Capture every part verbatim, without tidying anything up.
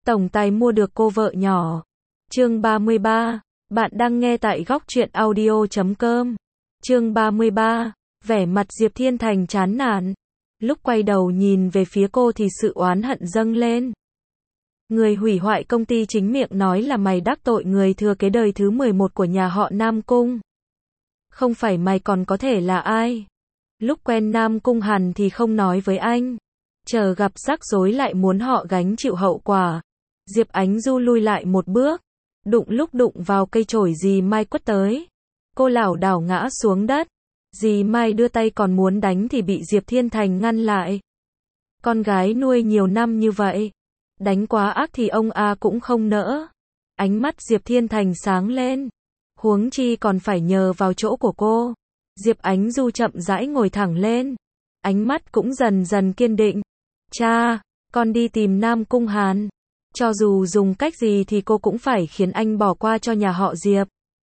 tổng tài mua được cô vợ nhỏ. Chương ba mươi ba. Bạn đang nghe tại góc truyện audio chấm com. Chương ba mươi ba. Vẻ mặt Diệp Thiên Thành chán nản. Lúc quay đầu nhìn về phía cô thì sự oán hận dâng lên. Người hủy hoại công ty chính miệng nói là mày đắc tội người thừa kế đời thứ mười một của nhà họ Nam Cung. Không phải mày còn có thể là ai? Lúc quen Nam Cung Hàn thì không nói với anh. Chờ gặp rắc rối lại muốn họ gánh chịu hậu quả. Diệp Ánh Du lui lại một bước. Đụng lúc đụng vào cây chổi dì Mai quất tới. Cô lảo đảo ngã xuống đất. Dì Mai đưa tay còn muốn đánh thì bị Diệp Thiên Thành ngăn lại. Con gái nuôi nhiều năm như vậy. Đánh quá ác thì ông A cũng không nỡ. Ánh mắt Diệp Thiên Thành sáng lên. Huống chi còn phải nhờ vào chỗ của cô. Diệp Ánh Du chậm rãi ngồi thẳng lên. Ánh mắt cũng dần dần kiên định. Cha, con đi tìm Nam Cung Hàn. Cho dù dùng cách gì thì cô cũng phải khiến anh bỏ qua cho nhà họ Diệp.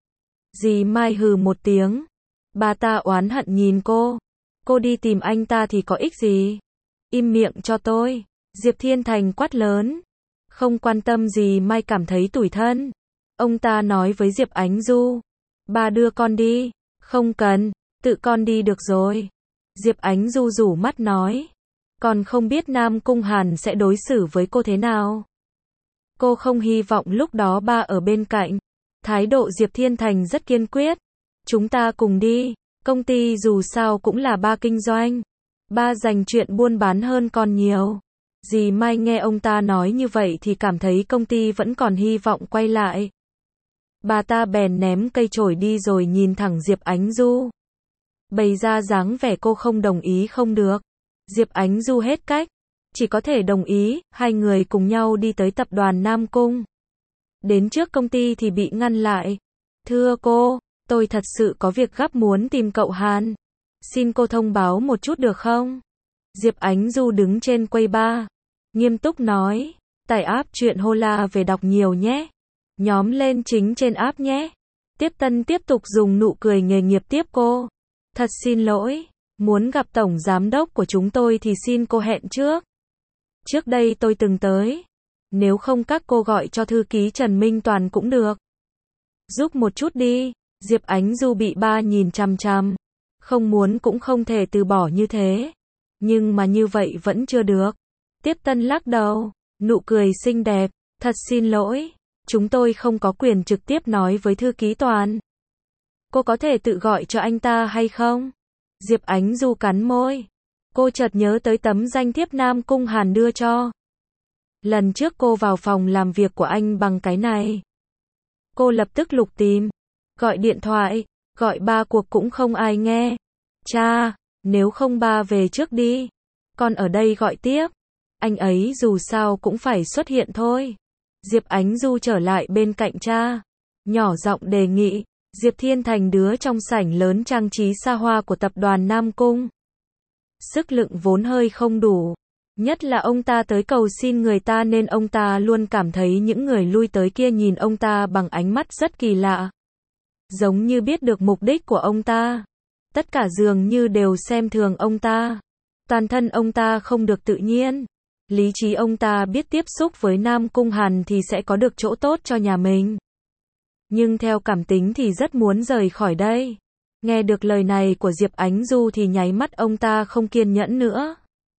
Dì Mai hừ một tiếng. Bà ta oán hận nhìn cô. Cô đi tìm anh ta thì có ích gì? Im miệng cho tôi. Diệp Thiên Thành quát lớn. Không quan tâm gì Mai cảm thấy tủi thân. Ông ta nói với Diệp Ánh Du. Bà đưa con đi. Không cần, tự con đi được rồi. Diệp Ánh Du rủ mắt nói. Còn không biết Nam Cung Hàn sẽ đối xử với cô thế nào. Cô không hy vọng lúc đó ba ở bên cạnh. Thái độ Diệp Thiên Thành rất kiên quyết. Chúng ta cùng đi. Công ty dù sao cũng là ba kinh doanh. Ba dành chuyện buôn bán hơn con nhiều. Dì Mai nghe ông ta nói như vậy thì cảm thấy công ty vẫn còn hy vọng quay lại. Bà ta bèn ném cây chổi đi rồi nhìn thẳng Diệp Ánh Du. Bày ra dáng vẻ cô không đồng ý không được. Diệp Ánh Du hết cách. Chỉ có thể đồng ý, hai người cùng nhau đi tới tập đoàn Nam Cung. Đến trước công ty thì bị ngăn lại. Thưa cô, tôi thật sự có việc gấp muốn tìm cậu Hàn. Xin cô thông báo một chút được không? Diệp Ánh Du đứng trên quầy bar. Nghiêm túc nói. Tải app truyện Hola về đọc nhiều nhé. Nhóm lên chính trên app nhé. Tiếp Tân tiếp tục dùng nụ cười nghề nghiệp tiếp cô. Thật xin lỗi. Muốn gặp tổng giám đốc của chúng tôi thì xin cô hẹn trước. Trước đây tôi từng tới. Nếu không các cô gọi cho thư ký Trần Minh Toàn cũng được. Giúp một chút đi. Diệp Ánh Du bị ba nhìn chằm chằm. Không muốn cũng không thể từ bỏ như thế. Nhưng mà như vậy vẫn chưa được. Tiếp Tân lắc đầu. Nụ cười xinh đẹp. Thật xin lỗi. Chúng tôi không có quyền trực tiếp nói với thư ký Toàn. Cô có thể tự gọi cho anh ta hay không? Diệp Ánh Du cắn môi. Cô chợt nhớ tới tấm danh thiếp Nam Cung Hàn đưa cho. Lần trước cô vào phòng làm việc của anh bằng cái này. Cô lập tức lục tìm. Gọi điện thoại. Gọi ba cuộc cũng không ai nghe. Cha, nếu không ba về trước đi. Con ở đây gọi tiếp. Anh ấy dù sao cũng phải xuất hiện thôi. Diệp Ánh Du trở lại bên cạnh cha. Nhỏ giọng đề nghị. Diệp Thiên Thành đứa trong sảnh lớn trang trí xa hoa của tập đoàn Nam Cung. Sức lực vốn hơi không đủ. Nhất là ông ta tới cầu xin người ta nên ông ta luôn cảm thấy những người lui tới kia nhìn ông ta bằng ánh mắt rất kỳ lạ. Giống như biết được mục đích của ông ta. Tất cả dường như đều xem thường ông ta. Toàn thân ông ta không được tự nhiên. Lý trí ông ta biết tiếp xúc với Nam Cung Hàn thì sẽ có được chỗ tốt cho nhà mình. Nhưng theo cảm tính thì rất muốn rời khỏi đây. Nghe được lời này của Diệp Ánh Du thì nháy mắt ông ta không kiên nhẫn nữa.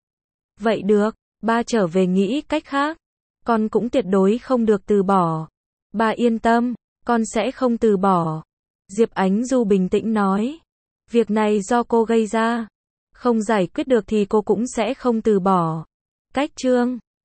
Vậy được, ba trở về nghĩ cách khác. Con cũng tuyệt đối không được từ bỏ. Ba yên tâm, con sẽ không từ bỏ. Diệp Ánh Du bình tĩnh nói. Việc này do cô gây ra. Không giải quyết được thì cô cũng sẽ không từ bỏ. Cách chương